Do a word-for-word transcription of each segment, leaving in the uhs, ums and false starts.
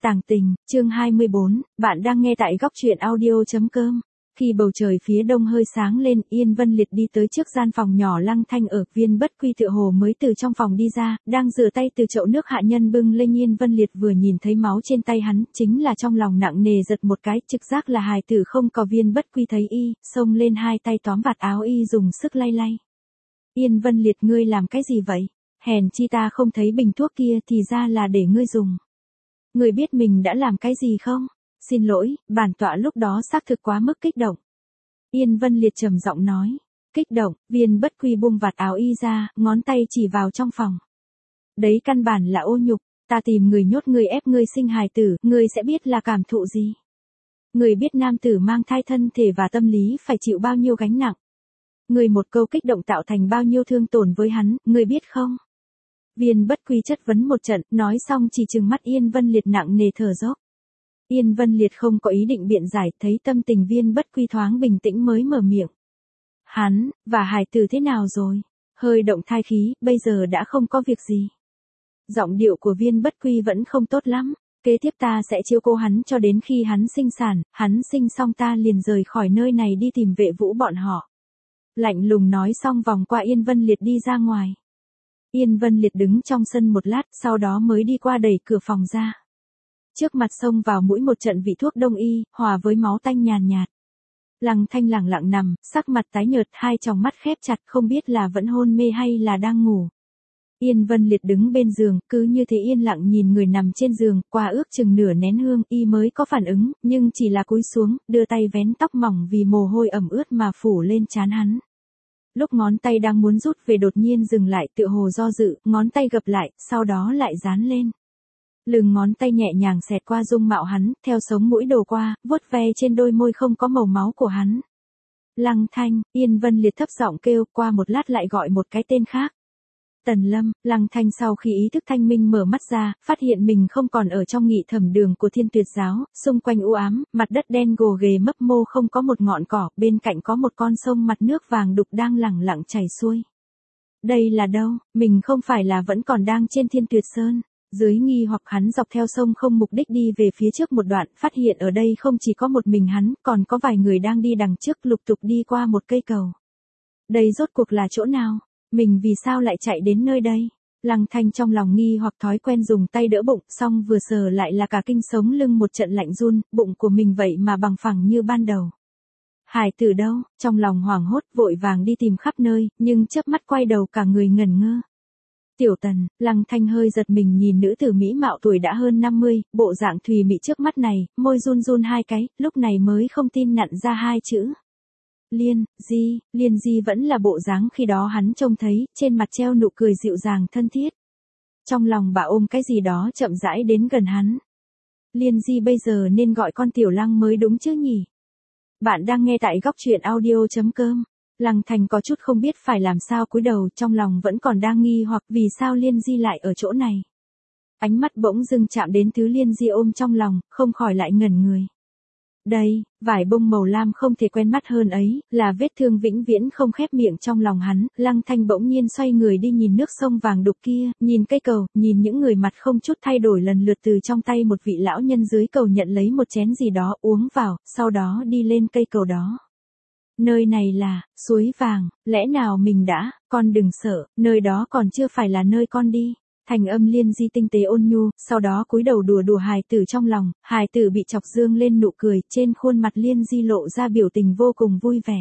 Tàng tình, chương hai mươi bốn, bạn đang nghe tại góc truyện audio chấm com. Khi bầu trời phía đông hơi sáng lên, Yên Vân Liệt đi tới trước gian phòng nhỏ Lăng Thanh ở. Viên Bất Quy tựa hồ mới từ trong phòng đi ra, đang rửa tay từ chậu nước hạ nhân bưng lên. Yên Vân Liệt vừa nhìn thấy máu trên tay hắn, chính là trong lòng nặng nề giật một cái, trực giác là hài tử không có. Viên Bất Quy thấy y, xông lên hai tay tóm vạt áo y dùng sức lay lay. Yên Vân Liệt, ngươi làm cái gì vậy? Hèn chi ta không thấy bình thuốc kia thì ra là để ngươi dùng. Ngươi biết mình đã làm cái gì không? Xin lỗi, bản tọa lúc đó xác thực quá mức kích động. Yên Vân Liệt trầm giọng nói. Kích động, Viên Bất Quy buông vạt áo y ra, ngón tay chỉ vào trong phòng. Đấy căn bản là ô nhục, ta tìm người nhốt ngươi ép ngươi sinh hài tử, ngươi sẽ biết là cảm thụ gì. Ngươi biết nam tử mang thai thân thể và tâm lý phải chịu bao nhiêu gánh nặng. Ngươi một câu kích động tạo thành bao nhiêu thương tổn với hắn, ngươi biết không? Viên Bất Quy chất vấn một trận, nói xong chỉ trừng mắt Yên Vân Liệt nặng nề thở dốc. Yên Vân Liệt không có ý định biện giải, thấy tâm tình Viên Bất Quy thoáng bình tĩnh mới mở miệng. Hắn, và hài tử thế nào rồi? Hơi động thai khí, bây giờ đã không có việc gì. Giọng điệu của Viên Bất Quy vẫn không tốt lắm. Kế tiếp ta sẽ chiếu cố hắn cho đến khi hắn sinh sản, hắn sinh xong ta liền rời khỏi nơi này đi tìm Vệ Vũ bọn họ. Lạnh lùng nói xong vòng qua Yên Vân Liệt đi ra ngoài. Yên Vân Liệt đứng trong sân một lát, sau đó mới đi qua đẩy cửa phòng ra. Trước mặt xông vào mũi một trận vị thuốc đông y, hòa với máu tanh nhàn nhạt. Lăng Thanh lẳng lặng nằm, sắc mặt tái nhợt, hai tròng mắt khép chặt, không biết là vẫn hôn mê hay là đang ngủ. Yên Vân Liệt đứng bên giường, cứ như thế yên lặng nhìn người nằm trên giường, qua ước chừng nửa nén hương, y mới có phản ứng, nhưng chỉ là cúi xuống, đưa tay vén tóc mỏng vì mồ hôi ẩm ướt mà phủ lên trán hắn. Lúc ngón tay đang muốn rút về đột nhiên dừng lại, tựa hồ do dự, ngón tay gập lại, sau đó lại dán lên. Lưng ngón tay nhẹ nhàng xẹt qua dung mạo hắn, theo sống mũi đổ qua, vuốt ve trên đôi môi không có màu máu của hắn. Lăng Thanh, Yên Vân Liệt thấp giọng kêu, qua một lát lại gọi một cái tên khác. Tần Lâm. Lăng Thanh sau khi ý thức thanh minh mở mắt ra, phát hiện mình không còn ở trong nghị thẩm đường của Thiên Tuyệt giáo, xung quanh u ám, mặt đất đen gồ ghề mấp mô không có một ngọn cỏ, bên cạnh có một con sông mặt nước vàng đục đang lẳng lặng chảy xuôi. Đây là đâu? Mình không phải là vẫn còn đang trên Thiên Tuyệt Sơn? Dưới nghi hoặc hắn dọc theo sông không mục đích đi về phía trước một đoạn, phát hiện ở đây không chỉ có một mình hắn, còn có vài người đang đi đằng trước lục tục đi qua một cây cầu. Đây rốt cuộc là chỗ nào? Mình vì sao lại chạy đến nơi đây? Lăng Thanh trong lòng nghi hoặc thói quen dùng tay đỡ bụng, xong vừa sờ lại là cả kinh sống lưng một trận lạnh run, bụng của mình vậy mà bằng phẳng như ban đầu. Hải tử đâu? Trong lòng hoảng hốt vội vàng đi tìm khắp nơi, nhưng chớp mắt quay đầu cả người ngẩn ngơ. Tiểu Tần. Lăng Thanh hơi giật mình nhìn nữ tử mỹ mạo tuổi đã hơn năm mươi, bộ dạng thùy mị trước mắt này, môi run run hai cái, lúc này mới không tin nặn ra hai chữ. Liên, Di. Liên Di vẫn là bộ dáng khi đó hắn trông thấy, trên mặt treo nụ cười dịu dàng thân thiết. Trong lòng bà ôm cái gì đó chậm rãi đến gần hắn. Liên Di bây giờ nên gọi con Tiểu Lăng mới đúng chứ nhỉ? Bạn đang nghe tại góc truyện audio chấm com. Lăng Thanh có chút không biết phải làm sao, cúi đầu, trong lòng vẫn còn đang nghi hoặc vì sao Liên Di lại ở chỗ này. Ánh mắt bỗng dưng chạm đến thứ Liên Di ôm trong lòng, không khỏi lại ngẩn người. Đây, vải bông màu lam không thể quen mắt hơn ấy, là vết thương vĩnh viễn không khép miệng trong lòng hắn. Lăng Thanh bỗng nhiên xoay người đi nhìn nước sông vàng đục kia, nhìn cây cầu, nhìn những người mặt không chút thay đổi lần lượt từ trong tay một vị lão nhân dưới cầu nhận lấy một chén gì đó uống vào, sau đó đi lên cây cầu đó. Nơi này là suối vàng, lẽ nào mình đã, con đừng sợ, nơi đó còn chưa phải là nơi con đi. Thành âm Liên Di tinh tế ôn nhu, sau đó cúi đầu đùa đùa hài tử trong lòng, hài tử bị chọc dương lên nụ cười, trên khuôn mặt Liên Di lộ ra biểu tình vô cùng vui vẻ.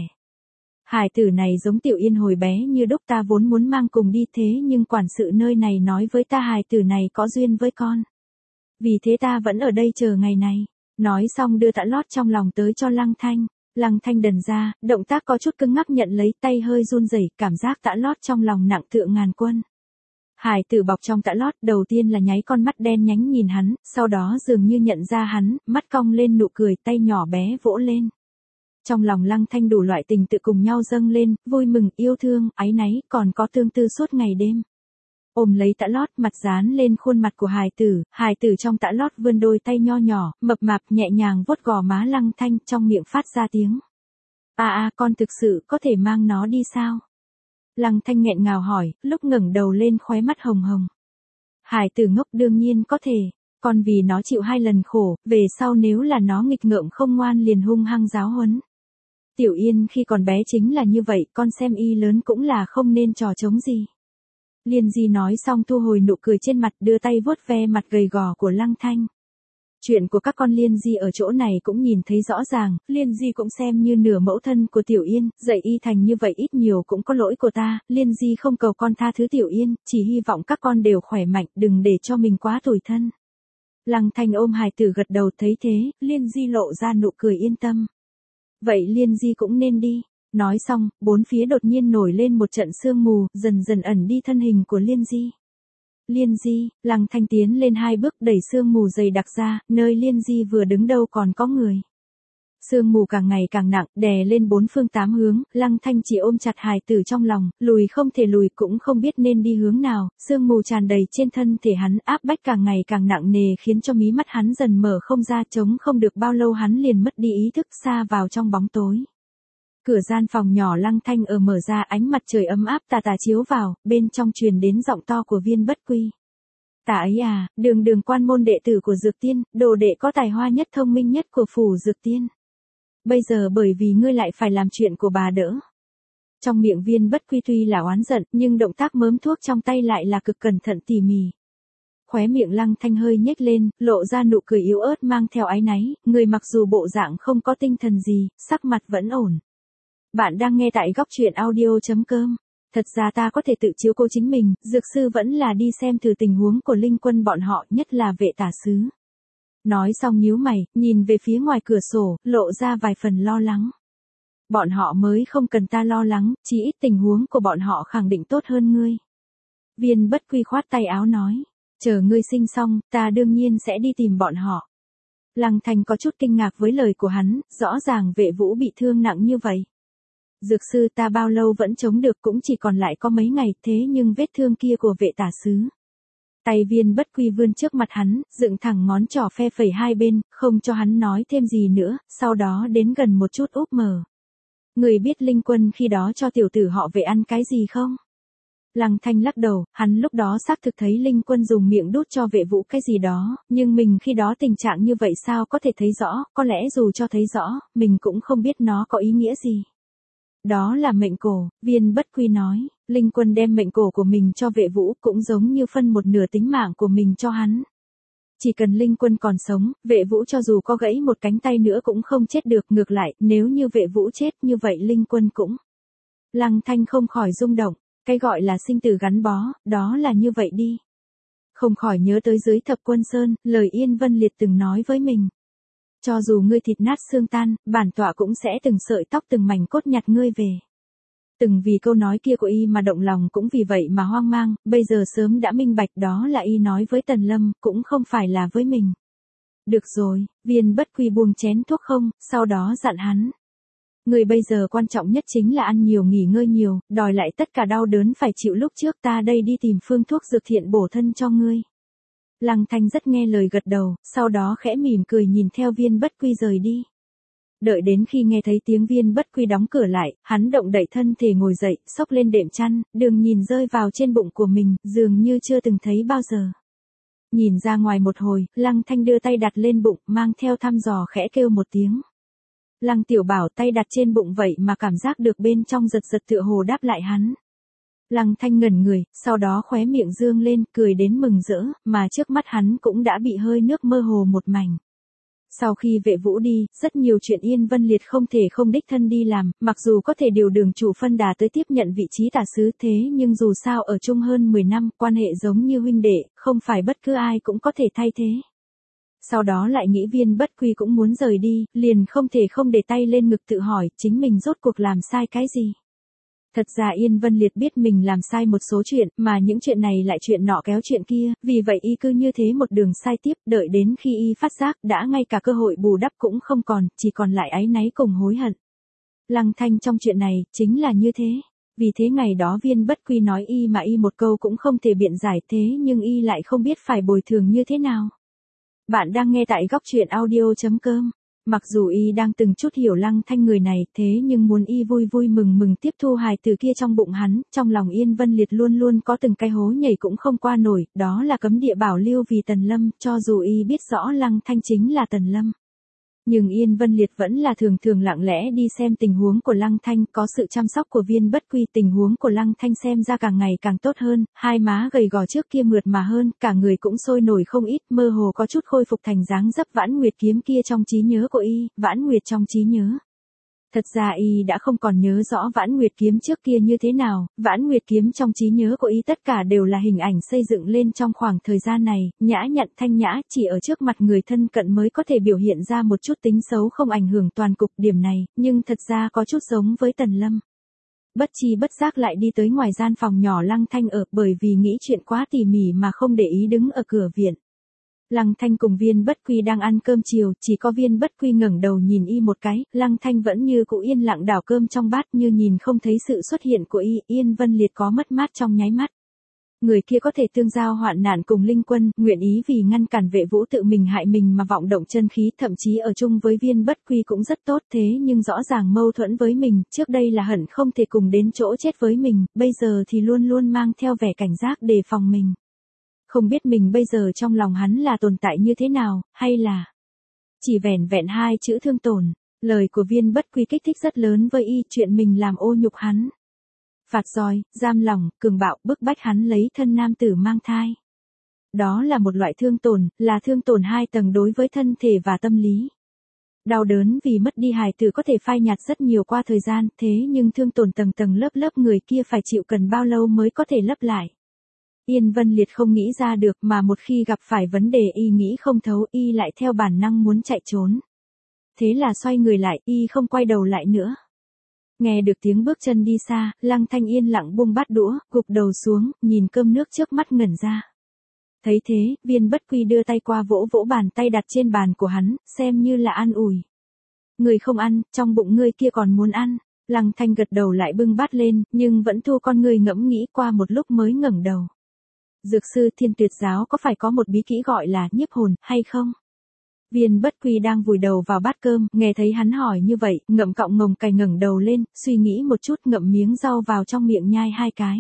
Hài tử này giống Tiểu Yên hồi bé như đúc, ta vốn muốn mang cùng đi thế nhưng quản sự nơi này nói với ta hài tử này có duyên với con. Vì thế ta vẫn ở đây chờ ngày này. Nói xong đưa tã lót trong lòng tới cho Lăng Thanh. Lăng Thanh đần ra, động tác có chút cứng ngắc nhận lấy, tay hơi run rẩy, cảm giác tã lót trong lòng nặng tựa ngàn quân. Hải tử bọc trong tã lót, đầu tiên là nháy con mắt đen nhánh nhìn hắn, sau đó dường như nhận ra hắn, mắt cong lên nụ cười, tay nhỏ bé vỗ lên. Trong lòng Lăng Thanh đủ loại tình tự cùng nhau dâng lên, vui mừng, yêu thương, áy náy, còn có tương tư suốt ngày đêm. Ôm lấy tã lót, mặt dán lên khuôn mặt của hài tử, hài tử trong tã lót vươn đôi tay nho nhỏ, mập mạp nhẹ nhàng vuốt gò má Lăng Thanh, trong miệng phát ra tiếng. À à, con thực sự có thể mang nó đi sao? Lăng Thanh nghẹn ngào hỏi, lúc ngẩng đầu lên khóe mắt hồng hồng. Hải tử ngốc, đương nhiên có thể. Con vì nó chịu hai lần khổ, về sau nếu là nó nghịch ngợm không ngoan liền hung hăng giáo huấn. Tiểu Yên khi còn bé chính là như vậy, con xem y lớn cũng là không nên trò trống gì. Liên Di nói xong thu hồi nụ cười trên mặt, đưa tay vuốt ve mặt gầy gò của Lăng Thanh. Chuyện của các con Liên Di ở chỗ này cũng nhìn thấy rõ ràng, Liên Di cũng xem như nửa mẫu thân của Tiểu Yên, dạy y thành như vậy ít nhiều cũng có lỗi của ta, Liên Di không cầu con tha thứ Tiểu Yên, chỉ hy vọng các con đều khỏe mạnh, đừng để cho mình quá tủi thân. Lăng Thanh ôm hài tử gật đầu, thấy thế, Liên Di lộ ra nụ cười yên tâm. Vậy Liên Di cũng nên đi. Nói xong, bốn phía đột nhiên nổi lên một trận sương mù, dần dần ẩn đi thân hình của Liên Di. Liên Di, Lăng Thanh tiến lên hai bước đẩy sương mù dày đặc ra, nơi Liên Di vừa đứng đâu còn có người. Sương mù càng ngày càng nặng, đè lên bốn phương tám hướng, Lăng Thanh chỉ ôm chặt hài tử trong lòng, lùi không thể lùi cũng không biết nên đi hướng nào, sương mù tràn đầy trên thân thể hắn, áp bách càng ngày càng nặng nề khiến cho mí mắt hắn dần mở không ra, chống không được bao lâu hắn liền mất đi ý thức, xa vào trong bóng tối. Cửa gian phòng nhỏ Lăng Thanh ở mở ra, ánh mặt trời ấm áp tà tà chiếu vào, bên trong truyền đến giọng to của Viên Bất Quy. Tả ấy à, đường đường quan môn đệ tử của Dược Tiên, đồ đệ có tài hoa nhất thông minh nhất của phủ Dược Tiên. Bây giờ bởi vì ngươi lại phải làm chuyện của bà đỡ. Trong miệng Viên Bất Quy tuy là oán giận, nhưng động tác mớm thuốc trong tay lại là cực cẩn thận tỉ mỉ. Khóe miệng Lăng Thanh hơi nhếch lên, lộ ra nụ cười yếu ớt mang theo áy náy, người mặc dù bộ dạng không có tinh thần gì, sắc mặt vẫn ổn. Bạn đang nghe tại góc truyện audio chấm com. Thật ra ta có thể tự chiếu cố chính mình, dược sư vẫn là đi xem thử tình huống của Linh Quân bọn họ, nhất là Vệ Tả Sứ. Nói xong nhíu mày, nhìn về phía ngoài cửa sổ, lộ ra vài phần lo lắng. Bọn họ mới không cần ta lo lắng, chỉ ít tình huống của bọn họ khẳng định tốt hơn ngươi. Viên Bất Quy khoát tay áo nói, chờ ngươi sinh xong, ta đương nhiên sẽ đi tìm bọn họ. Lăng Thanh có chút kinh ngạc với lời của hắn, rõ ràng Vệ Vũ bị thương nặng như vậy. Dược sư ta bao lâu vẫn chống được, cũng chỉ còn lại có mấy ngày, thế nhưng vết thương kia của Vệ Tả Sứ. Tay Viên Bất Quy vươn trước mặt hắn, dựng thẳng ngón trỏ phe phẩy hai bên, không cho hắn nói thêm gì nữa, sau đó đến gần một chút úp mở. Người biết Linh Quân khi đó cho tiểu tử họ Vệ ăn cái gì không? Lăng Thanh lắc đầu, hắn lúc đó xác thực thấy Linh Quân dùng miệng đút cho Vệ Vũ cái gì đó, nhưng mình khi đó tình trạng như vậy sao có thể thấy rõ, có lẽ dù cho thấy rõ, mình cũng không biết nó có ý nghĩa gì. Đó là mệnh cổ, Viên Bất Quy nói, Linh Quân đem mệnh cổ của mình cho Vệ Vũ cũng giống như phân một nửa tính mạng của mình cho hắn. Chỉ cần Linh Quân còn sống, Vệ Vũ cho dù có gãy một cánh tay nữa cũng không chết được, ngược lại, nếu như Vệ Vũ chết như vậy Linh Quân cũng. Lăng Thanh không khỏi rung động, cái gọi là sinh tử gắn bó, đó là như vậy đi. Không khỏi nhớ tới dưới Thập Quân Sơn, lời Yên Vân Liệt từng nói với mình. Cho dù ngươi thịt nát xương tan, bản tọa cũng sẽ từng sợi tóc từng mảnh cốt nhặt ngươi về. Từng vì câu nói kia của y mà động lòng, cũng vì vậy mà hoang mang, bây giờ sớm đã minh bạch đó là y nói với Tần Lâm, cũng không phải là với mình. Được rồi, Viên Bất Quy buông chén thuốc không, sau đó dặn hắn. Người bây giờ quan trọng nhất chính là ăn nhiều nghỉ ngơi nhiều, đòi lại tất cả đau đớn phải chịu lúc trước, ta đây đi tìm phương thuốc dược thiện bổ thân cho ngươi. Lăng Thanh rất nghe lời gật đầu, sau đó khẽ mỉm cười nhìn theo Viên Bất Quy rời đi. Đợi đến khi nghe thấy tiếng Viên Bất Quy đóng cửa lại, hắn động đậy thân thể ngồi dậy, xốc lên đệm chăn, đường nhìn rơi vào trên bụng của mình, dường như chưa từng thấy bao giờ. Nhìn ra ngoài một hồi, Lăng Thanh đưa tay đặt lên bụng, mang theo thăm dò khẽ kêu một tiếng. Lăng Tiểu Bảo tay đặt trên bụng vậy mà cảm giác được bên trong giật giật tựa hồ đáp lại hắn. Lăng Thanh ngẩn người, sau đó khóe miệng dương lên, cười đến mừng rỡ, mà trước mắt hắn cũng đã bị hơi nước mơ hồ một mảnh. Sau khi Vệ Vũ đi, rất nhiều chuyện Yên Vân Liệt không thể không đích thân đi làm, mặc dù có thể điều đường chủ phân đà tới tiếp nhận vị trí tả sứ, thế nhưng dù sao ở chung hơn mười năm, quan hệ giống như huynh đệ, không phải bất cứ ai cũng có thể thay thế. Sau đó lại nghĩ Viên Bất Quy cũng muốn rời đi, liền không thể không để tay lên ngực tự hỏi, chính mình rốt cuộc làm sai cái gì. Thật ra Yên Vân Liệt biết mình làm sai một số chuyện, mà những chuyện này lại chuyện nọ kéo chuyện kia, vì vậy y cứ như thế một đường sai tiếp, đợi đến khi y phát giác, đã ngay cả cơ hội bù đắp cũng không còn, chỉ còn lại áy náy cùng hối hận. Lăng Thanh trong chuyện này, chính là như thế. Vì thế ngày đó Viên Bất Quy nói y mà y một câu cũng không thể biện giải, thế nhưng y lại không biết phải bồi thường như thế nào. Bạn đang nghe tại góc truyện audio chấm com. Mặc dù y đang từng chút hiểu Lăng Thanh người này, thế nhưng muốn y vui vui mừng mừng tiếp thu hài tử kia trong bụng hắn, trong lòng Yên Vân Liệt luôn luôn có từng cái hố nhảy cũng không qua nổi, đó là cấm địa bảo lưu vì Tần Lâm, cho dù y biết rõ Lăng Thanh chính là Tần Lâm. Nhưng Yên Vân Liệt vẫn là thường thường lặng lẽ đi xem tình huống của Lăng Thanh, có sự chăm sóc của Viên Bất Quy, tình huống của Lăng Thanh xem ra càng ngày càng tốt hơn, hai má gầy gò trước kia mượt mà hơn, cả người cũng sôi nổi không ít, mơ hồ có chút khôi phục thành dáng dấp Vãn Nguyệt kiếm kia trong trí nhớ của y, Vãn Nguyệt trong trí nhớ. Thật ra y đã không còn nhớ rõ Vãn Nguyệt kiếm trước kia như thế nào, Vãn Nguyệt kiếm trong trí nhớ của y tất cả đều là hình ảnh xây dựng lên trong khoảng thời gian này, nhã nhặn thanh nhã, chỉ ở trước mặt người thân cận mới có thể biểu hiện ra một chút tính xấu không ảnh hưởng toàn cục điểm này, nhưng thật ra có chút giống với Tần Lâm. Bất chi bất giác lại đi tới ngoài gian phòng nhỏ Lăng Thanh ở, bởi vì nghĩ chuyện quá tỉ mỉ mà không để ý đứng ở cửa viện. Lăng Thanh cùng Viên Bất Quy đang ăn cơm chiều, chỉ có Viên Bất Quy ngẩng đầu nhìn y một cái, Lăng Thanh vẫn như cũ yên lặng đảo cơm trong bát như nhìn không thấy sự xuất hiện của y, Yên Vân Liệt có mất mát trong nháy mắt. Người kia có thể tương giao hoạn nạn cùng Linh Quân, nguyện ý vì ngăn cản Vệ Vũ tự mình hại mình mà vọng động chân khí, thậm chí ở chung với Viên Bất Quy cũng rất tốt, thế nhưng rõ ràng mâu thuẫn với mình, trước đây là hận không thể cùng đến chỗ chết với mình, bây giờ thì luôn luôn mang theo vẻ cảnh giác đề phòng mình. Không biết mình bây giờ trong lòng hắn là tồn tại như thế nào, hay là chỉ vẻn vẹn hai chữ thương tổn. Lời của Viên Bất Quy kích thích rất lớn với y, chuyện mình làm ô nhục hắn. Phạt roi, giam lòng, cường bạo, bức bách hắn lấy thân nam tử mang thai. Đó là một loại thương tổn, là thương tổn hai tầng đối với thân thể và tâm lý. Đau đớn vì mất đi hài tử có thể phai nhạt rất nhiều qua thời gian, thế nhưng thương tổn tầng tầng lớp lớp người kia phải chịu cần bao lâu mới có thể lấp lại. Yên Vân Liệt không nghĩ ra được, mà một khi gặp phải vấn đề y nghĩ không thấu, y lại theo bản năng muốn chạy trốn. Thế là xoay người lại, y không quay đầu lại nữa. Nghe được tiếng bước chân đi xa, Lăng Thanh yên lặng buông bát đũa, gục đầu xuống, nhìn cơm nước trước mắt ngẩn ra. Thấy thế, Viên Bất Quy đưa tay qua vỗ vỗ bàn tay đặt trên bàn của hắn, xem như là an ủi. Người không ăn, trong bụng ngươi kia còn muốn ăn. Lăng Thanh gật đầu lại bưng bát lên, nhưng vẫn thu con người ngẫm nghĩ qua một lúc mới ngẩng đầu. Dược sư Thiên Tuyệt giáo có phải có một bí kỹ gọi là nhiếp hồn, hay không? Viên Bất Quy đang vùi đầu vào bát cơm, nghe thấy hắn hỏi như vậy, ngậm cọng ngồng cày ngẩng đầu lên, suy nghĩ một chút, ngậm miếng rau vào trong miệng nhai hai cái.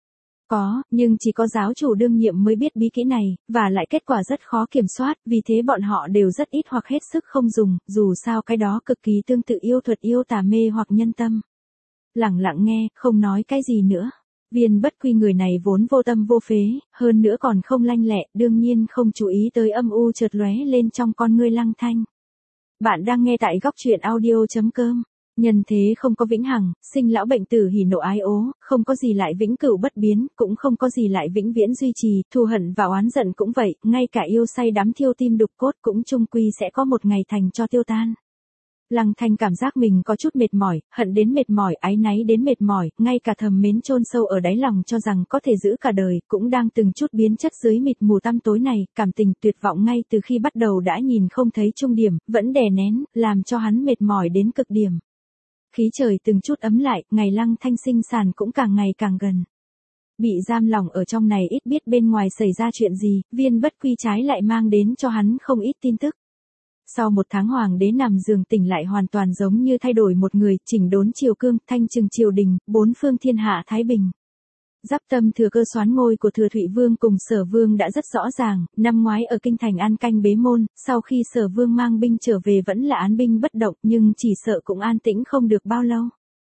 Có, nhưng chỉ có giáo chủ đương nhiệm mới biết bí kỹ này, và lại kết quả rất khó kiểm soát, vì thế bọn họ đều rất ít hoặc hết sức không dùng, dù sao cái đó cực kỳ tương tự yêu thuật yêu tà mê hoặc nhân tâm. Lặng lặng nghe, không nói cái gì nữa. Viên Bất Quy người này vốn vô tâm vô phế, hơn nữa còn không lanh lẹ, đương nhiên không chú ý tới âm u chợt lóe lên trong con ngươi Lăng Thanh. Bạn đang nghe tại góc truyện audio chấm com. Nhân thế không có vĩnh hằng, sinh lão bệnh tử hỉ nộ ái ố, không có gì lại vĩnh cửu bất biến, cũng không có gì lại vĩnh viễn duy trì, thù hận và oán giận cũng vậy, ngay cả yêu say đắm thiêu tim đục cốt cũng chung quy sẽ có một ngày thành cho tiêu tan. Lăng Thanh cảm giác mình có chút mệt mỏi, hận đến mệt mỏi, áy náy đến mệt mỏi, ngay cả thầm mến chôn sâu ở đáy lòng cho rằng có thể giữ cả đời, cũng đang từng chút biến chất dưới mịt mù tăm tối này, cảm tình tuyệt vọng ngay từ khi bắt đầu đã nhìn không thấy trung điểm, vẫn đè nén, làm cho hắn mệt mỏi đến cực điểm. Khí trời từng chút ấm lại, ngày Lăng Thanh sinh sản cũng càng ngày càng gần. Bị giam lòng ở trong này ít biết bên ngoài xảy ra chuyện gì, Viên Bất Quy trái lại mang đến cho hắn không ít tin tức. Sau một tháng hoàng đế nằm giường tỉnh lại hoàn toàn giống như thay đổi một người, chỉnh đốn triều cương, thanh trừng triều đình, bốn phương thiên hạ thái bình. Giáp tâm thừa cơ soán ngôi của Thừa Thụy Vương cùng Sở Vương đã rất rõ ràng, năm ngoái ở kinh thành an canh bế môn, sau khi Sở Vương mang binh trở về vẫn là án binh bất động, nhưng chỉ sợ cũng an tĩnh không được bao lâu.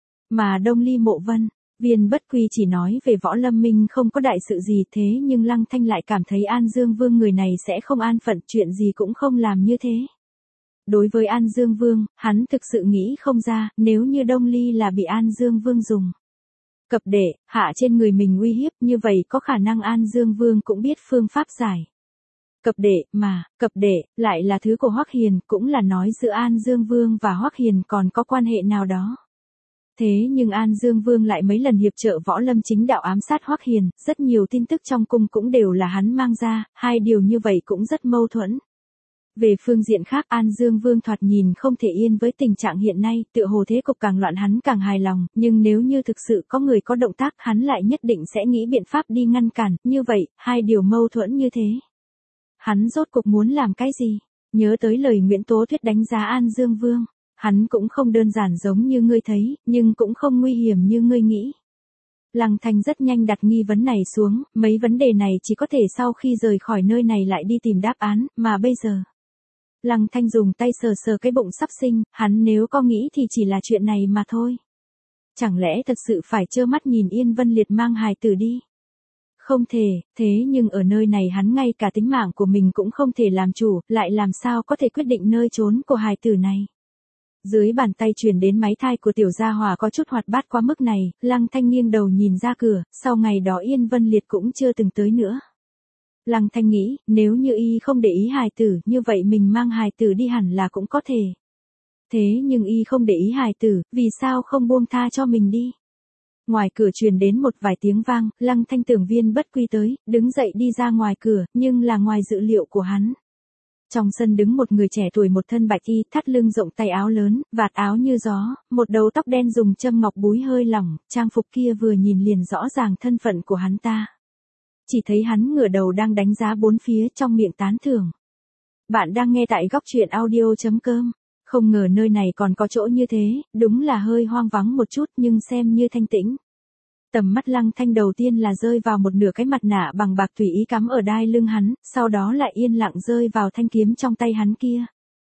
Mà Đông Ly Mộ Vân, Viên Bất Quy chỉ nói về Võ Lâm Minh không có đại sự gì, thế nhưng Lăng Thanh lại cảm thấy An Dương Vương người này sẽ không an phận, chuyện gì cũng không làm như thế. Đối với An Dương Vương, hắn thực sự nghĩ không ra, nếu như Đông Ly là bị An Dương Vương dùng cập đệ, hạ trên người mình uy hiếp, như vậy có khả năng An Dương Vương cũng biết phương pháp giải. Cập đệ, mà, cập đệ, lại là thứ của Hoắc Hiền, cũng là nói giữa An Dương Vương và Hoắc Hiền còn có quan hệ nào đó. Thế nhưng An Dương Vương lại mấy lần hiệp trợ Võ Lâm chính đạo ám sát Hoắc Hiền, rất nhiều tin tức trong cung cũng đều là hắn mang ra, hai điều như vậy cũng rất mâu thuẫn. Về phương diện khác, An Dương Vương thoạt nhìn không thể yên với tình trạng hiện nay, tựa hồ thế cục càng loạn hắn càng hài lòng, nhưng nếu như thực sự có người có động tác, hắn lại nhất định sẽ nghĩ biện pháp đi ngăn cản, như vậy, hai điều mâu thuẫn như thế. Hắn rốt cuộc muốn làm cái gì? Nhớ tới lời Nguyễn Tố Tuyết đánh giá An Dương Vương, hắn cũng không đơn giản giống như ngươi thấy, nhưng cũng không nguy hiểm như ngươi nghĩ. Lăng Thanh rất nhanh đặt nghi vấn này xuống, mấy vấn đề này chỉ có thể sau khi rời khỏi nơi này lại đi tìm đáp án, mà bây giờ. Lăng Thanh dùng tay sờ sờ cái bụng sắp sinh, hắn nếu có nghĩ thì chỉ là chuyện này mà thôi. Chẳng lẽ thật sự phải trơ mắt nhìn Yên Vân Liệt mang hài tử đi? Không thể, thế nhưng ở nơi này hắn ngay cả tính mạng của mình cũng không thể làm chủ, lại làm sao có thể quyết định nơi trốn của hài tử này. Dưới bàn tay truyền đến máy thai của tiểu gia hỏa có chút hoạt bát quá mức này, Lăng Thanh nghiêng đầu nhìn ra cửa, sau ngày đó Yên Vân Liệt cũng chưa từng tới nữa. Lăng Thanh nghĩ, nếu như y không để ý hài tử, như vậy mình mang hài tử đi hẳn là cũng có thể. Thế nhưng y không để ý hài tử, vì sao không buông tha cho mình đi? Ngoài cửa truyền đến một vài tiếng vang, Lăng Thanh tưởng Viên Bất Quy tới, đứng dậy đi ra ngoài cửa, nhưng là ngoài dự liệu của hắn. Trong sân đứng một người trẻ tuổi một thân bạch y, thắt lưng rộng tay áo lớn, vạt áo như gió, một đầu tóc đen dùng châm ngọc búi hơi lỏng, trang phục kia vừa nhìn liền rõ ràng thân phận của hắn ta. Chỉ thấy hắn ngửa đầu đang đánh giá bốn phía trong miệng tán thưởng. Bạn đang nghe tại góc truyện audio chấm com. Không ngờ nơi này còn có chỗ như thế, đúng là hơi hoang vắng một chút nhưng xem như thanh tĩnh. Tầm mắt Lăng Thanh đầu tiên là rơi vào một nửa cái mặt nạ bằng bạc tùy ý cắm ở đai lưng hắn, sau đó lại yên lặng rơi vào thanh kiếm trong tay hắn kia.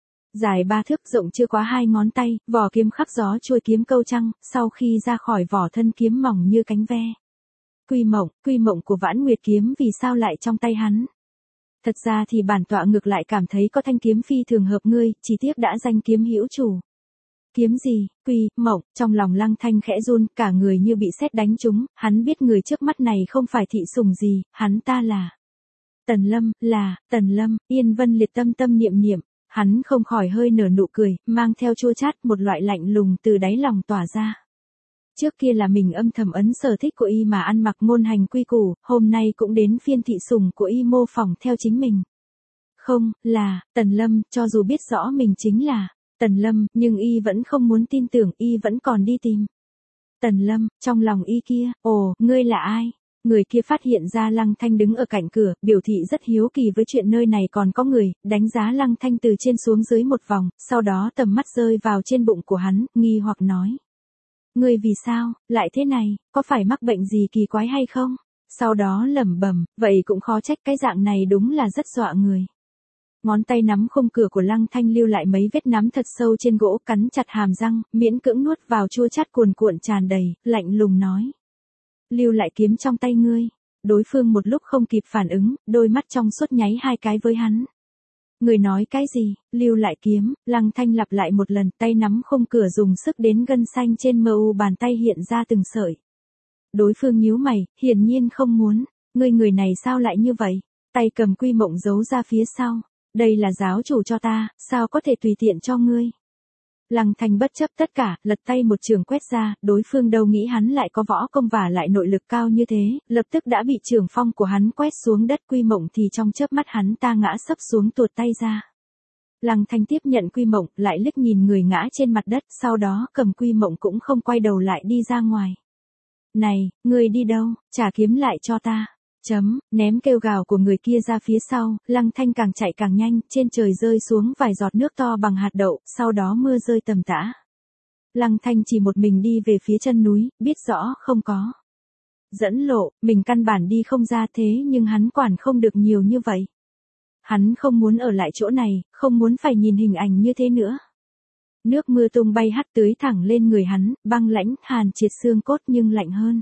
Dài ba thước rộng chưa quá hai ngón tay, vỏ kiếm khắc gió trôi kiếm câu trăng, sau khi ra khỏi vỏ thân kiếm mỏng như cánh ve. Quy Mộng, Quy Mộng của Vãn Nguyệt kiếm vì sao lại trong tay hắn? Thật ra thì bản tọa ngược lại cảm thấy có thanh kiếm phi thường hợp ngươi, chỉ tiếc đã danh kiếm hữu chủ. Kiếm gì? Quy Mộng, trong lòng Lăng Thanh khẽ run, cả người như bị sét đánh trúng, hắn biết người trước mắt này không phải thị sủng gì, hắn ta là Tần Lâm, là Tần Lâm. Yên Vân Liệt tâm tâm niệm niệm, hắn không khỏi hơi nở nụ cười, mang theo chua chát, một loại lạnh lùng từ đáy lòng tỏa ra. Trước kia là mình âm thầm ấn sở thích của y mà ăn mặc ngôn hành quy củ, hôm nay cũng đến phiên thị sủng của y mô phỏng theo chính mình. Không, là Tần Lâm, cho dù biết rõ mình chính là Tần Lâm, nhưng y vẫn không muốn tin tưởng, y vẫn còn đi tìm Tần Lâm. Trong lòng y kia, ồ, ngươi là ai? Người kia phát hiện ra Lăng Thanh đứng ở cạnh cửa, biểu thị rất hiếu kỳ với chuyện nơi này còn có người, đánh giá Lăng Thanh từ trên xuống dưới một vòng, sau đó tầm mắt rơi vào trên bụng của hắn, nghi hoặc nói. Ngươi vì sao, lại thế này, có phải mắc bệnh gì kỳ quái hay không? Sau đó lẩm bẩm, vậy cũng khó trách cái dạng này đúng là rất dọa người. Ngón tay nắm khung cửa của Lăng Thanh lưu lại mấy vết nắm thật sâu trên gỗ, cắn chặt hàm răng, miễn cưỡng nuốt vào chua chát cuồn cuộn tràn đầy, lạnh lùng nói. Lưu lại kiếm trong tay ngươi. Đối phương một lúc không kịp phản ứng, đôi mắt trong suốt nháy hai cái với hắn. Người nói cái gì? Lưu lại kiếm. Lăng Thanh lặp lại một lần, tay nắm khung cửa dùng sức đến gân xanh trên mờ u bàn tay hiện ra từng sợi. Đối phương nhíu mày, hiển nhiên không muốn. Ngươi người này sao lại như vậy? Tay cầm Quy Mộng giấu ra phía sau. Đây là giáo chủ cho ta, sao có thể tùy tiện cho ngươi? Lăng Thanh bất chấp tất cả, lật tay một trường quét ra, đối phương đâu nghĩ hắn lại có võ công và lại nội lực cao như thế, lập tức đã bị trường phong của hắn quét xuống đất. Quy Mộng thì trong chớp mắt hắn ta ngã sấp xuống tuột tay ra. Lăng Thanh tiếp nhận Quy Mộng, lại liếc nhìn người ngã trên mặt đất, sau đó cầm Quy Mộng cũng không quay đầu lại đi ra ngoài. Này, ngươi đi đâu, trả kiếm lại cho ta. Chấm, ném kêu gào của người kia ra phía sau, Lăng Thanh càng chạy càng nhanh, trên trời rơi xuống vài giọt nước to bằng hạt đậu, sau đó mưa rơi tầm tã. Lăng Thanh chỉ một mình đi về phía chân núi, biết rõ không có dẫn lộ, mình căn bản đi không ra, thế nhưng hắn quản không được nhiều như vậy. Hắn không muốn ở lại chỗ này, không muốn phải nhìn hình ảnh như thế nữa. Nước mưa tung bay hắt tưới thẳng lên người hắn, băng lãnh, hàn triệt xương cốt nhưng lạnh hơn.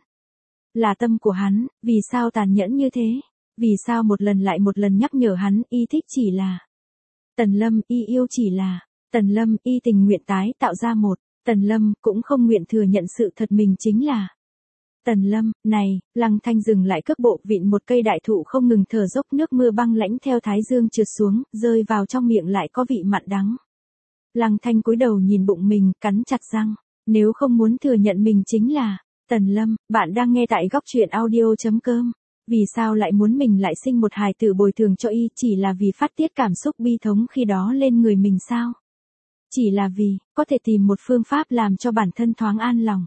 Là tâm của hắn, vì sao tàn nhẫn như thế? Vì sao một lần lại một lần nhắc nhở hắn, y thích chỉ là Tần Lâm, y yêu chỉ là Tần Lâm, y tình nguyện tái tạo ra một Tần Lâm, cũng không nguyện thừa nhận sự thật mình chính là Tần Lâm. Này, Lăng Thanh dừng lại cước bộ, vịn một cây đại thụ không ngừng thở dốc, nước mưa băng lãnh theo thái dương trượt xuống, rơi vào trong miệng lại có vị mặn đắng. Lăng Thanh cúi đầu nhìn bụng mình, cắn chặt răng, nếu không muốn thừa nhận mình chính là Tần Lâm. Bạn đang nghe tại góc truyện audio chấm com. Vì sao lại muốn mình lại sinh một hài tử bồi thường cho y, chỉ là vì phát tiết cảm xúc bi thống khi đó lên người mình sao? Chỉ là vì, có thể tìm một phương pháp làm cho bản thân thoáng an lòng.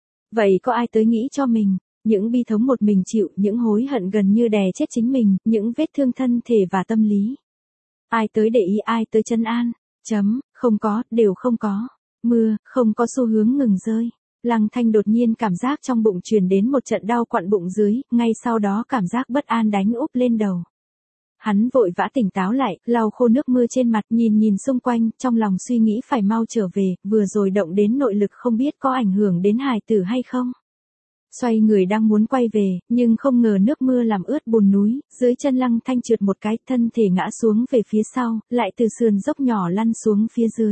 Vậy có ai tới nghĩ cho mình, những bi thống một mình chịu, những hối hận gần như đè chết chính mình, những vết thương thân thể và tâm lý. Ai tới để ý, ai tới trấn an? Chấm, không có, đều không có. Mưa, không có xu hướng ngừng rơi. Lăng Thanh đột nhiên cảm giác trong bụng truyền đến một trận đau quặn bụng dưới, ngay sau đó cảm giác bất an đánh úp lên đầu. Hắn vội vã tỉnh táo lại, lau khô nước mưa trên mặt, nhìn nhìn xung quanh, trong lòng suy nghĩ phải mau trở về, vừa rồi động đến nội lực không biết có ảnh hưởng đến hài tử hay không. Xoay người đang muốn quay về, nhưng không ngờ nước mưa làm ướt bùn núi, dưới chân Lăng Thanh trượt một cái, thân thể ngã xuống về phía sau, lại từ sườn dốc nhỏ lăn xuống phía dưới.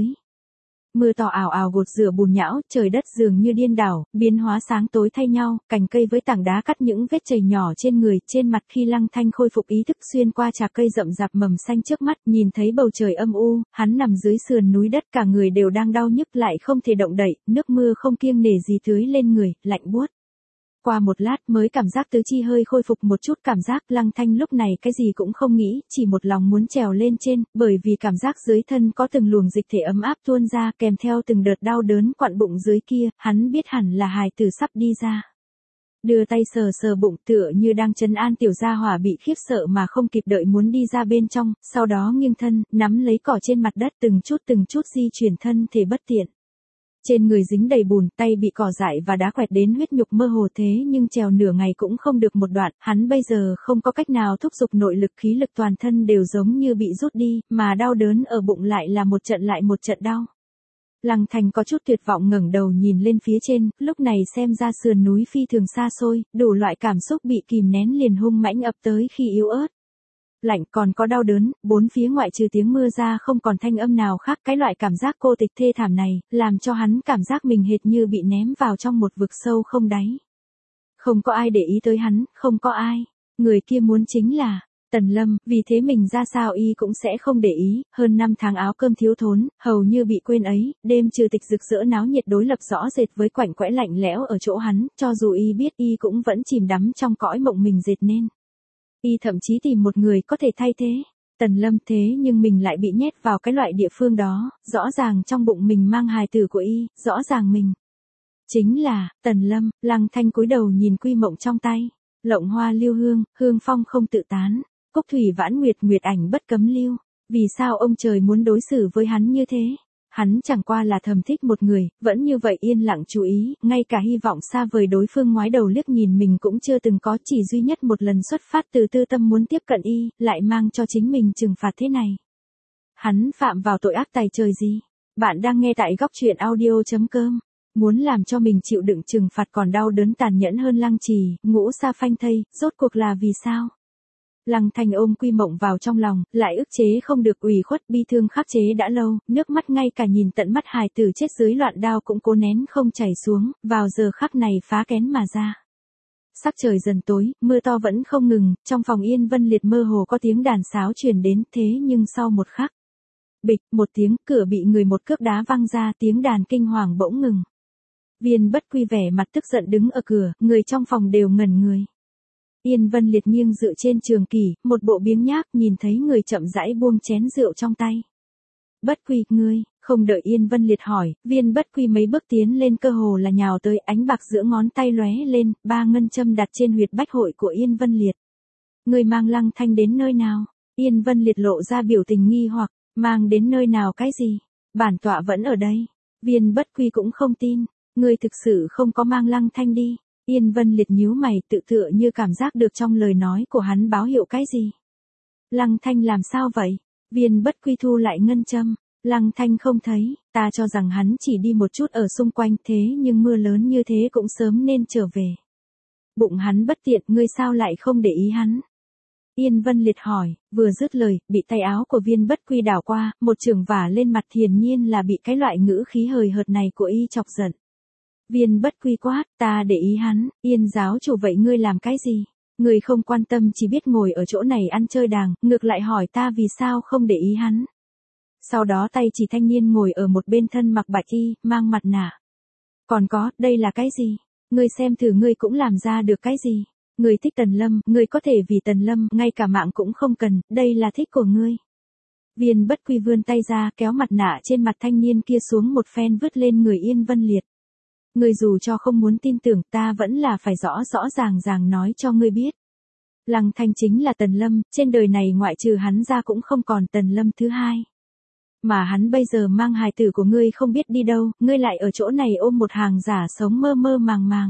Mưa to ào ào gột rửa bùn nhão, trời đất dường như điên đảo, biến hóa sáng tối thay nhau, cành cây với tảng đá cắt những vết chảy nhỏ trên người, trên mặt. Khi Lăng Thanh khôi phục ý thức xuyên qua trà cây rậm rạp mầm xanh trước mắt, nhìn thấy bầu trời âm u, hắn nằm dưới sườn núi đất, cả người đều đang đau nhức lại không thể động đậy, nước mưa không kiêng nể gì tưới lên người, lạnh buốt. Qua một lát mới cảm giác tứ chi hơi khôi phục một chút, cảm giác. Lăng Thanh lúc này cái gì cũng không nghĩ, chỉ một lòng muốn trèo lên trên, bởi vì cảm giác dưới thân có từng luồng dịch thể ấm áp tuôn ra, kèm theo từng đợt đau đớn quặn bụng dưới kia, hắn biết hẳn là hài tử sắp đi ra. Đưa tay sờ sờ bụng, tựa như đang trấn an tiểu gia hỏa bị khiếp sợ mà không kịp đợi muốn đi ra bên trong, sau đó nghiêng thân, nắm lấy cỏ trên mặt đất, từng chút từng chút di chuyển thân thể bất tiện. Trên người dính đầy bùn, tay bị cỏ dại và đá quẹt đến huyết nhục mơ hồ, thế nhưng trèo nửa ngày cũng không được một đoạn, hắn bây giờ không có cách nào thúc giục nội lực, khí lực toàn thân đều giống như bị rút đi, mà đau đớn ở bụng lại là một trận lại một trận đau. Lăng Thanh có chút tuyệt vọng ngẩng đầu nhìn lên phía trên, lúc này xem ra sườn núi phi thường xa xôi, đủ loại cảm xúc bị kìm nén liền hung mãnh ập tới khi yếu ớt. Lạnh còn có đau đớn, bốn phía ngoại trừ tiếng mưa ra không còn thanh âm nào khác, cái loại cảm giác cô tịch thê thảm này, làm cho hắn cảm giác mình hệt như bị ném vào trong một vực sâu không đáy. Không có ai để ý tới hắn, không có ai. Người kia muốn chính là Tần Lâm, vì thế mình ra sao y cũng sẽ không để ý, hơn năm tháng áo cơm thiếu thốn, hầu như bị quên ấy, đêm trừ tịch rực rỡ náo nhiệt đối lập rõ rệt với quạnh quẽ lạnh lẽo ở chỗ hắn, cho dù y biết y cũng vẫn chìm đắm trong cõi mộng mình dệt nên. Y thậm chí tìm một người có thể thay thế Tần Lâm, thế nhưng mình lại bị nhét vào cái loại địa phương đó, rõ ràng trong bụng mình mang hài tử của y, rõ ràng mình chính là Tần Lâm. Lăng Thanh cúi đầu nhìn quy mộng trong tay, lộng hoa lưu hương, hương phong không tự tán, cúc thủy vãn nguyệt, nguyệt ảnh bất cấm lưu. Vì sao ông trời muốn đối xử với hắn như thế? Hắn chẳng qua là thầm thích một người, vẫn như vậy yên lặng chú ý, ngay cả hy vọng xa vời đối phương ngoái đầu liếc nhìn mình cũng chưa từng có, chỉ duy nhất một lần xuất phát từ tư tâm muốn tiếp cận y, lại mang cho chính mình trừng phạt thế này. Hắn phạm vào tội ác tày trời gì? Bạn đang nghe tại góc truyện audio chấm com. Muốn làm cho mình chịu đựng trừng phạt còn đau đớn tàn nhẫn hơn Lăng Trì, ngũ sa phanh thây, rốt cuộc là vì sao? Lăng Thanh ôm quy mộng vào trong lòng, lại ức chế không được, ủy khuất bi thương khắc chế đã lâu, nước mắt ngay cả nhìn tận mắt hài tử chết dưới loạn đao cũng cố nén không chảy xuống, vào giờ khắc này phá kén mà ra. Sắc trời dần tối, mưa to vẫn không ngừng, trong phòng Yên Vân Liệt mơ hồ có tiếng đàn sáo truyền đến, thế nhưng sau một khắc, bịch, một tiếng, cửa bị người một cước đá văng ra, tiếng đàn kinh hoàng bỗng ngừng. Viên Bất Quy vẻ mặt tức giận đứng ở cửa, người trong phòng đều ngẩn người. Yên Vân Liệt nghiêng dựa trên trường kỷ, một bộ biếng nhác, nhìn thấy người chậm rãi buông chén rượu trong tay. Bất Quy, ngươi, không đợi Yên Vân Liệt hỏi, Viên Bất Quy mấy bước tiến lên, cơ hồ là nhào tới, ánh bạc giữa ngón tay lóe lên, ba ngân châm đặt trên huyệt bách hội của Yên Vân Liệt. Ngươi mang Lăng Thanh đến nơi nào? Yên Vân Liệt lộ ra biểu tình nghi hoặc, mang đến nơi nào cái gì? Bản tọa vẫn ở đây. Viên Bất Quy cũng không tin, ngươi thực sự không có mang Lăng Thanh đi. Yên Vân Liệt nhíu mày, tự tựa như cảm giác được trong lời nói của hắn báo hiệu cái gì. Lăng Thanh làm sao vậy? Viên Bất Quy thu lại ngân châm. Lăng Thanh không thấy, ta cho rằng hắn chỉ đi một chút ở xung quanh, thế nhưng mưa lớn như thế cũng sớm nên trở về. Bụng hắn bất tiện, ngươi sao lại không để ý hắn? Yên Vân Liệt hỏi, vừa dứt lời, bị tay áo của Viên Bất Quy đảo qua, một trường vả lên mặt, hiển nhiên là bị cái loại ngữ khí hời hợt này của y chọc giận. Viên Bất Quy quát, ta để ý hắn. Yên giáo chủ, vậy ngươi làm cái gì? Ngươi không quan tâm, chỉ biết ngồi ở chỗ này ăn chơi đàng, ngược lại hỏi ta vì sao không để ý hắn. Sau đó tay chỉ thanh niên ngồi ở một bên, thân mặc bạch y, mang mặt nạ. Còn có, đây là cái gì? Ngươi xem thử, ngươi cũng làm ra được cái gì? Ngươi thích Tần Lâm, ngươi có thể vì Tần Lâm, ngay cả mạng cũng không cần, đây là thích của ngươi. Viên Bất Quy vươn tay ra, kéo mặt nạ trên mặt thanh niên kia xuống một phen vứt lên người Yên Vân Liệt. Ngươi dù cho không muốn tin tưởng, ta vẫn là phải rõ rõ ràng ràng nói cho ngươi biết. Lăng Thanh chính là Tần Lâm, trên đời này ngoại trừ hắn ra cũng không còn Tần Lâm thứ hai. Mà hắn bây giờ mang hài tử của ngươi không biết đi đâu, ngươi lại ở chỗ này ôm một hàng giả sống mơ mơ màng màng.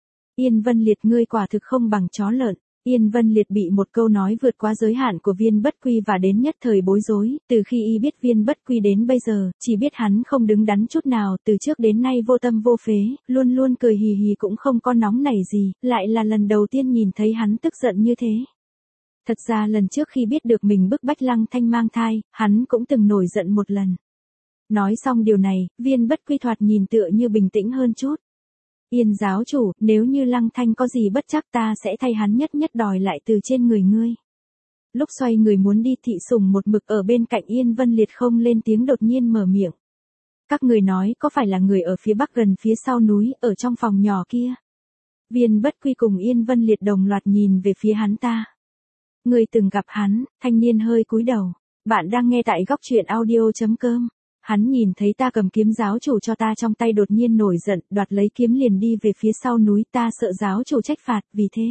Yên Vân Liệt, ngươi quả thực không bằng chó lợn. Yên Vân Liệt bị một câu nói vượt quá giới hạn của Viên Bất Quy và đến nhất thời bối rối, từ khi y biết Viên Bất Quy đến bây giờ, chỉ biết hắn không đứng đắn chút nào, từ trước đến nay vô tâm vô phế, luôn luôn cười hì hì cũng không có nóng nảy gì, lại là lần đầu tiên nhìn thấy hắn tức giận như thế. Thật ra lần trước khi biết được mình bức bách Lăng Thanh mang thai, hắn cũng từng nổi giận một lần. Nói xong điều này, Viên Bất Quy thoạt nhìn tựa như bình tĩnh hơn chút. Yên giáo chủ, nếu như Lăng Thanh có gì bất chắc ta sẽ thay hắn nhất nhất đòi lại từ trên người ngươi. Lúc xoay người muốn đi, Thị Sùng một mực ở bên cạnh Yên Vân Liệt không lên tiếng đột nhiên mở miệng. Các người nói có phải là người ở phía bắc gần phía sau núi, ở trong phòng nhỏ kia? Viên Bất Quy cùng Yên Vân Liệt đồng loạt nhìn về phía hắn ta. Người từng gặp hắn, thanh niên hơi cúi đầu. Bạn đang nghe tại góc truyện audio chấm com. Hắn nhìn thấy ta cầm kiếm giáo chủ cho ta trong tay đột nhiên nổi giận, đoạt lấy kiếm liền đi về phía sau núi, ta sợ giáo chủ trách phạt, vì thế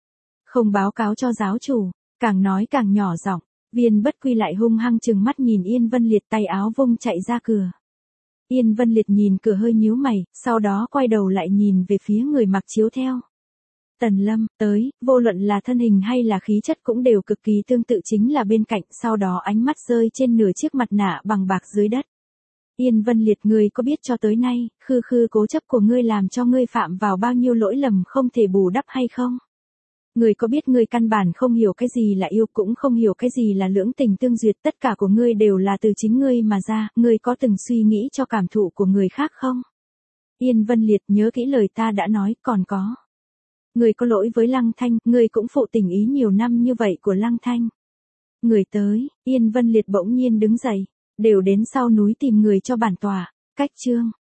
không báo cáo cho giáo chủ, càng nói càng nhỏ giọng. Viên Bất Quy lại hung hăng trừng mắt nhìn Yên Vân Liệt, tay áo vung chạy ra cửa. Yên Vân Liệt nhìn cửa hơi nhíu mày, sau đó quay đầu lại nhìn về phía người mặc chiếu theo. Tần Lâm, tới, vô luận là thân hình hay là khí chất cũng đều cực kỳ tương tự, chính là bên cạnh, sau đó ánh mắt rơi trên nửa chiếc mặt nạ bằng bạc dưới đất. Yên Vân Liệt, ngươi có biết cho tới nay, khư khư cố chấp của ngươi làm cho ngươi phạm vào bao nhiêu lỗi lầm không thể bù đắp hay không? Ngươi có biết ngươi căn bản không hiểu cái gì là yêu, cũng không hiểu cái gì là lưỡng tình tương duyệt, tất cả của ngươi đều là từ chính ngươi mà ra, ngươi có từng suy nghĩ cho cảm thụ của người khác không? Yên Vân Liệt, nhớ kỹ lời ta đã nói, còn có. Ngươi có lỗi với Lăng Thanh, ngươi cũng phụ tình ý nhiều năm như vậy của Lăng Thanh. Người tới, Yên Vân Liệt bỗng nhiên đứng dậy, đều đến sau núi tìm người cho bản tòa. Cách chương